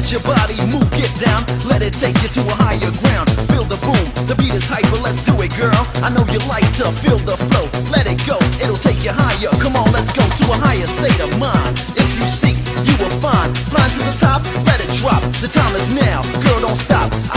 let your body move, get down. Let it take you to a higher ground. Feel the boom, the beat is hyper, let's do it, girl. I know you like to feel the flow. Let it go, it'll take you higher. Come on, let's go to a higher state of mind. If you seek, you will find. Flying to the top, let it drop. The time is now, girl, don't stop.